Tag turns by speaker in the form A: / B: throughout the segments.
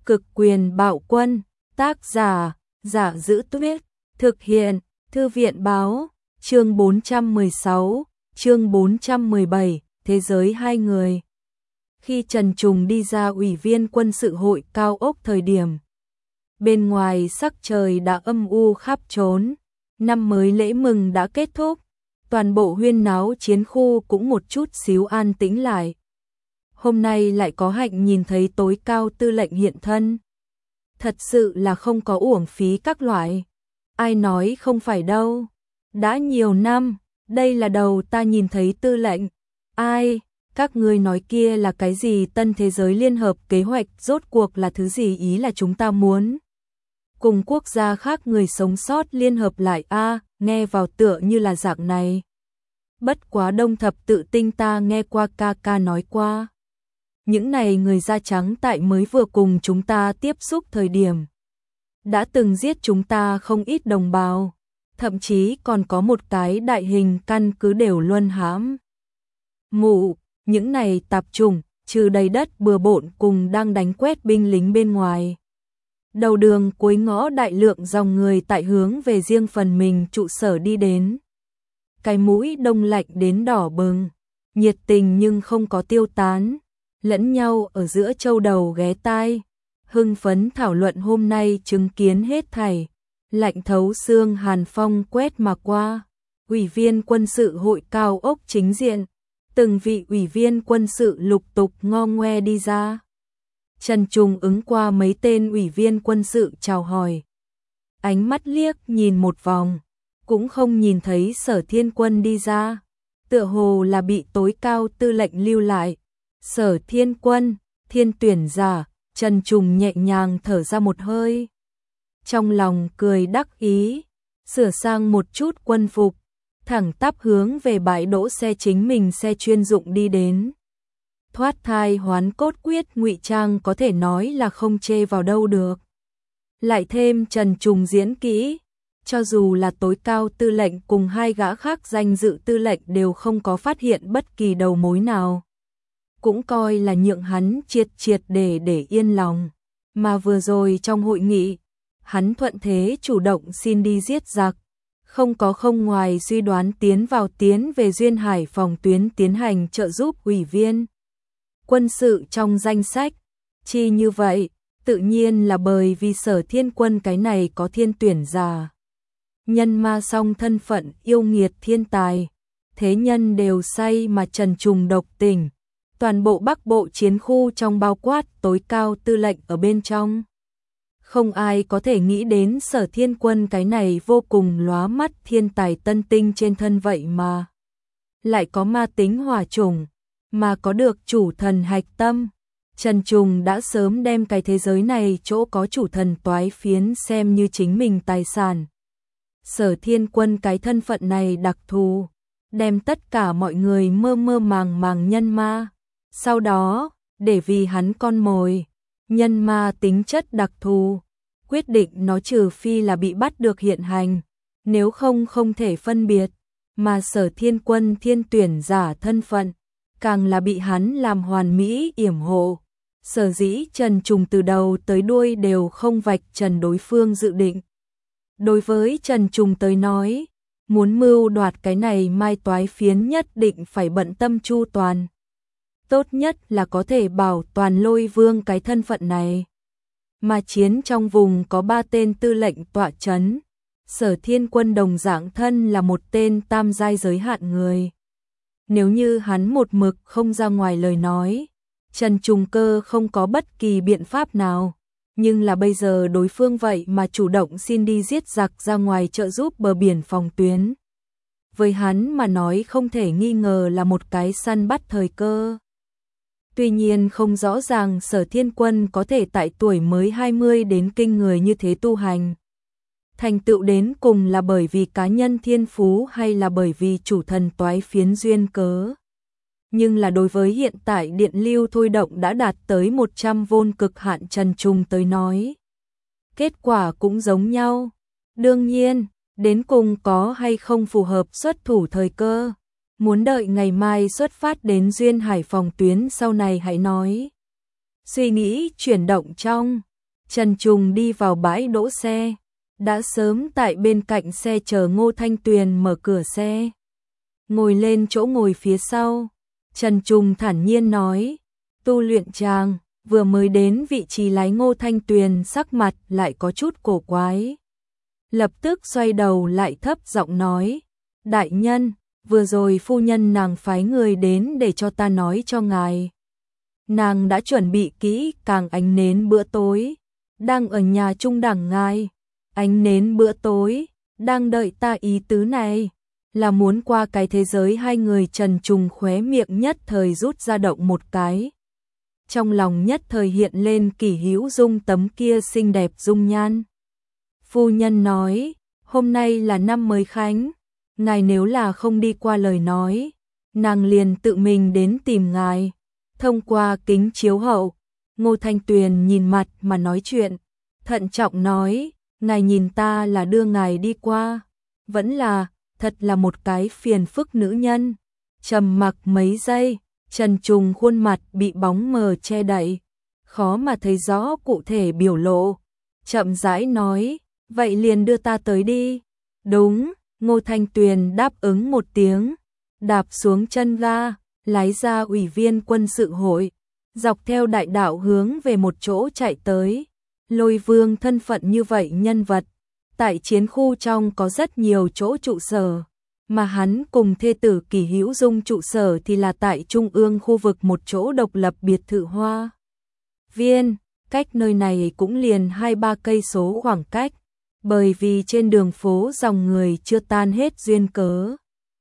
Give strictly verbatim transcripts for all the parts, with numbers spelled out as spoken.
A: Cực quyền bạo quân, tác giả, Giả Giữ Tuyết, thực hiện, Thư viện báo, chương bốn trăm mười sáu, chương bốn trăm mười bảy, thế giới hai người. Khi Trần Trùng đi ra ủy viên quân sự hội cao ốc thời điểm, bên ngoài sắc trời đã âm u khắp trốn, năm mới lễ mừng đã kết thúc, toàn bộ huyên náo chiến khu cũng một chút xíu an tĩnh lại. Hôm nay lại có hạnh nhìn thấy tối cao tư lệnh hiện thân. Thật sự là không có uổng phí các loại. Ai nói không phải đâu. Đã nhiều năm, đây là đầu ta nhìn thấy tư lệnh. Ai, các ngươi nói kia là cái gì tân thế giới liên hợp kế hoạch rốt cuộc là thứ gì ý là chúng ta muốn. Cùng quốc gia khác người sống sót liên hợp lại a nghe vào tựa như là dạng này. Bất quá Đông Thập Tự Tinh ta nghe qua ca ca nói qua. Những này người da trắng tại mới vừa cùng chúng ta tiếp xúc thời điểm. Đã từng giết chúng ta không ít đồng bào. Thậm chí còn có một cái đại hình căn cứ đều luân hãm. Mụ, những này tạp chủng, trừ đầy đất bừa bộn cùng đang đánh quét binh lính bên ngoài. Đầu đường cuối ngõ đại lượng dòng người tại hướng về riêng phần mình trụ sở đi đến. Cái mũi đông lạnh đến đỏ bừng, nhiệt tình nhưng không có tiêu tán. Lẫn nhau ở giữa châu đầu ghé tai, hưng phấn thảo luận hôm nay chứng kiến hết thảy, lạnh thấu xương hàn phong quét mà qua, ủy viên quân sự hội cao ốc chính diện, từng vị ủy viên quân sự lục tục ngo ngoe đi ra. Trần Trùng ứng qua mấy tên ủy viên quân sự chào hỏi, ánh mắt liếc nhìn một vòng, cũng không nhìn thấy Sở Thiên Quân đi ra, tựa hồ là bị tối cao tư lệnh lưu lại. Sở Thiên Quân, thiên tuyển giả, Trần Trùng nhẹ nhàng thở ra một hơi. Trong lòng cười đắc ý, sửa sang một chút quân phục, thẳng tắp hướng về bãi đỗ xe chính mình xe chuyên dụng đi đến. Thoát thai hoán cốt quyết ngụy trang có thể nói là không chê vào đâu được. Lại thêm Trần Trùng diễn kỹ, cho dù là tối cao tư lệnh cùng hai gã khác danh dự tư lệnh đều không có phát hiện bất kỳ đầu mối nào. Cũng coi là nhượng hắn triệt triệt để để yên lòng. Mà vừa rồi trong hội nghị, hắn thuận thế chủ động xin đi giết giặc. Không có không ngoài suy đoán tiến vào tiến về Duyên Hải phòng tuyến tiến hành trợ giúp ủy viên quân sự trong danh sách. Chi như vậy, tự nhiên là bởi vì Sở Thiên Quân cái này có thiên tuyển giả. Nhân ma song thân phận yêu nghiệt thiên tài. Thế nhân đều say mà Trần Trùng độc tình. Toàn bộ Bắc Bộ chiến khu trong bao quát tối cao tư lệnh ở bên trong. Không ai có thể nghĩ đến Sở Thiên Quân cái này vô cùng lóa mắt thiên tài tân tinh trên thân vậy mà. Lại có ma tính hỏa chủng, mà có được chủ thần hạch tâm. Trần Trùng đã sớm đem cái thế giới này chỗ có chủ thần toái phiến xem như chính mình tài sản. Sở Thiên Quân cái thân phận này đặc thù, đem tất cả mọi người mơ mơ màng màng nhân ma. Sau đó, để vì hắn con mồi, nhân ma tính chất đặc thù, quyết định nó trừ phi là bị bắt được hiện hành, nếu không không thể phân biệt, mà Sở Thiên Quân thiên tuyển giả thân phận, càng là bị hắn làm hoàn mỹ yểm hộ. Sở dĩ Trần Trùng từ đầu tới đuôi đều không vạch trần đối phương dự định. Đối với Trần Trùng tới nói, muốn mưu đoạt cái này mai toái phiến nhất định phải bận tâm chu toàn. Tốt nhất là có thể bảo toàn Lôi Vương cái thân phận này. Mà chiến trong vùng có ba tên tư lệnh tọa chấn. Sở Thiên Quân đồng dạng thân là một tên tam giai giới hạn người. Nếu như hắn một mực không ra ngoài lời nói, Trần Trùng cơ không có bất kỳ biện pháp nào. Nhưng là bây giờ đối phương vậy mà chủ động xin đi giết giặc ra ngoài trợ giúp bờ biển phòng tuyến. Với hắn mà nói không thể nghi ngờ là một cái săn bắt thời cơ. Tuy nhiên không rõ ràng Sở Thiên Quân có thể tại tuổi mới hai mươi đến kinh người như thế tu hành. Thành tựu đến cùng là bởi vì cá nhân thiên phú hay là bởi vì chủ thần toái phiến duyên cớ. Nhưng là đối với hiện tại điện lưu thôi động đã đạt tới một trăm vôn cực hạn Trần Trùng tới nói. Kết quả cũng giống nhau. Đương nhiên, đến cùng có hay không phù hợp xuất thủ thời cơ. Muốn đợi ngày mai xuất phát đến Duyên Hải phòng tuyến sau này hãy nói. Suy nghĩ chuyển động trong, Trần Trùng đi vào bãi đỗ xe, đã sớm tại bên cạnh xe chờ Ngô Thanh Tuyền mở cửa xe. Ngồi lên chỗ ngồi phía sau, Trần Trùng thản nhiên nói, tu luyện chàng, vừa mới đến vị trí lái. Ngô Thanh Tuyền sắc mặt lại có chút cổ quái. Lập tức xoay đầu lại thấp giọng nói, đại nhân, vừa rồi phu nhân nàng phái người đến để cho ta nói cho ngài. Nàng đã chuẩn bị kỹ càng ánh nến bữa tối, đang ở nhà trung đẳng ngài. Ánh nến bữa tối, đang đợi ta. Ý tứ này là muốn qua cái thế giới hai người. Trần Trùng khóe miệng nhất thời rút ra động một cái. Trong lòng nhất thời hiện lên Kỷ Hữu Dung tấm kia xinh đẹp dung nhan. Phu nhân nói, hôm nay là năm mới khánh, ngài nếu là không đi qua lời nói, nàng liền tự mình đến tìm ngài. Thông qua kính chiếu hậu, Ngô Thanh Tuyền nhìn mặt mà nói chuyện, thận trọng nói, ngài nhìn ta là đưa ngài đi qua, vẫn là, thật là một cái phiền phức nữ nhân. Trầm mặc mấy giây, Trần Trùng khuôn mặt bị bóng mờ che đậy, khó mà thấy rõ cụ thể biểu lộ. Chậm rãi nói, vậy liền đưa ta tới đi. Đúng, Ngô Thanh Tuyền đáp ứng một tiếng, đạp xuống chân ga, lái ra ủy viên quân sự hội, dọc theo đại đạo hướng về một chỗ chạy tới. Lôi Vương thân phận như vậy nhân vật, tại chiến khu trong có rất nhiều chỗ trụ sở, mà hắn cùng thê tử Kỷ Hữu Dung trụ sở thì là tại trung ương khu vực một chỗ độc lập biệt thự Hoa Viên, cách nơi này cũng liền hai ba cây số khoảng cách, bởi vì trên đường phố dòng người chưa tan hết duyên cớ.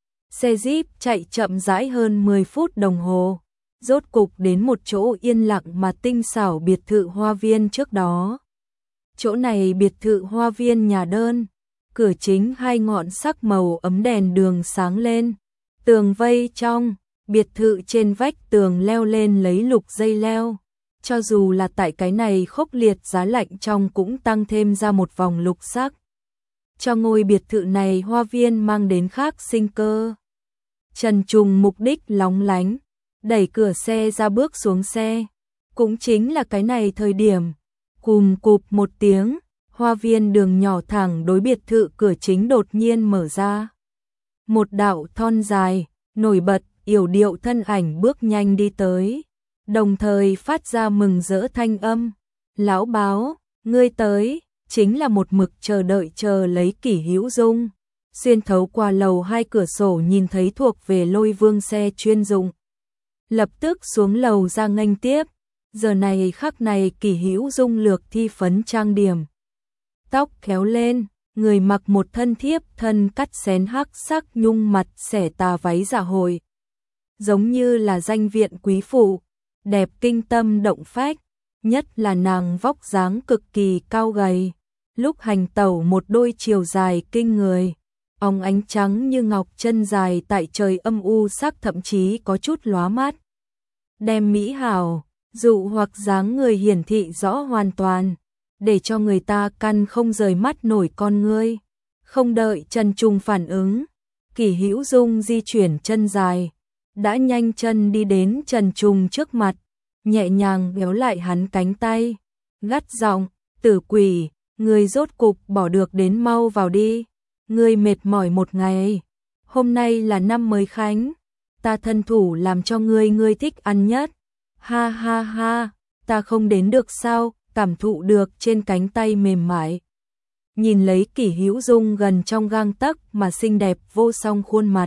A: Xe Jeep chạy chậm rãi hơn mười phút đồng hồ, rốt cục đến một chỗ yên lặng mà tinh xảo biệt thự Hoa Viên trước đó. Chỗ này biệt thự Hoa Viên nhà đơn, cửa chính hai ngọn sắc màu ấm đèn đường sáng lên, tường vây trong, biệt thự trên vách tường leo lên lấy lục dây leo. Cho dù là tại cái này khốc liệt giá lạnh trong cũng tăng thêm ra một vòng lục sắc, cho ngôi biệt thự này Hoa Viên mang đến khác sinh cơ. Trần Trùng mục đích lóng lánh, đẩy cửa xe ra bước xuống xe. Cũng chính là cái này thời điểm, cùm cụp một tiếng, Hoa Viên đường nhỏ thẳng đối biệt thự cửa chính đột nhiên mở ra. Một đạo thon dài, nổi bật, yểu điệu thân ảnh bước nhanh đi tới, đồng thời phát ra mừng rỡ thanh âm. Lão báo, ngươi tới, chính là một mực chờ đợi chờ lấy Kỷ Hữu Dung. Xuyên thấu qua lầu hai cửa sổ nhìn thấy thuộc về Lôi Vương xe chuyên dụng. Lập tức xuống lầu ra nghênh tiếp. Giờ này khắc này Kỷ Hữu Dung lược thi phấn trang điểm, tóc kéo lên, người mặc một thân thiếp thân cắt xén hắc sắc nhung mặt xẻ tà váy dạ hội, giống như là danh viện quý phụ, đẹp kinh tâm động phách. Nhất là nàng vóc dáng cực kỳ cao gầy, lúc hành tẩu một đôi chiều dài kinh người, óng ánh trắng như ngọc chân dài tại trời âm u sắc thậm chí có chút lóa mắt, đem mỹ hảo dụ hoặc dáng người hiển thị rõ hoàn toàn, để cho người ta căn không rời mắt nổi con ngươi. Không đợi Trần Trùng phản ứng, Kỷ Hữu Dung di chuyển chân dài, đã nhanh chân đi đến Trần Trùng trước mặt, nhẹ nhàng kéo lại hắn cánh tay, gắt giọng, tử quỷ, ngươi rốt cục bỏ được đến, mau vào đi, ngươi mệt mỏi một ngày, hôm nay là năm mới khánh, ta thân thủ làm cho ngươi ngươi thích ăn nhất. Ha ha ha, ta không đến được sao? Cảm thụ được trên cánh tay mềm mại. Nhìn lấy Kỷ Hữu Dung gần trong gang tấc mà xinh đẹp vô song khuôn mặt,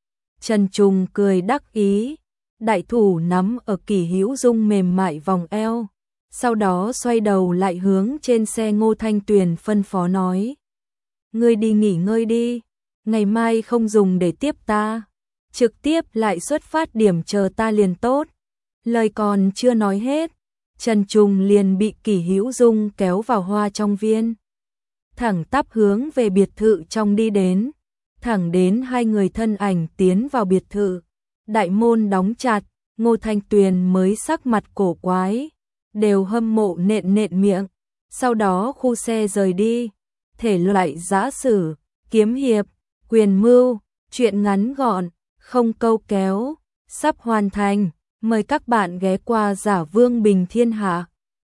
A: Trần Trùng cười đắc ý, đại thủ nắm ở Kỷ Hữu Dung mềm mại vòng eo, sau đó xoay đầu lại hướng trên xe Ngô Thanh Tuyền phân phó nói, ngươi đi nghỉ ngơi đi, ngày mai không dùng để tiếp ta, trực tiếp lại xuất phát điểm chờ ta liền tốt. Lời còn chưa nói hết, Trần Trùng liền bị Kỷ Hữu Dung kéo vào Hoa trong viên, thẳng tắp hướng về biệt thự trong đi đến, thẳng đến hai người thân ảnh tiến vào biệt thự, đại môn đóng chặt, Ngô Thanh Tuyền mới sắc mặt cổ quái, đều hâm mộ nện nện miệng, sau đó khu xe rời đi. Thể loại giã sử, kiếm hiệp, quyền mưu, truyện ngắn gọn, không câu kéo, sắp hoàn thành. Mời các bạn ghé qua Giả Vương Bình Thiên Hạ.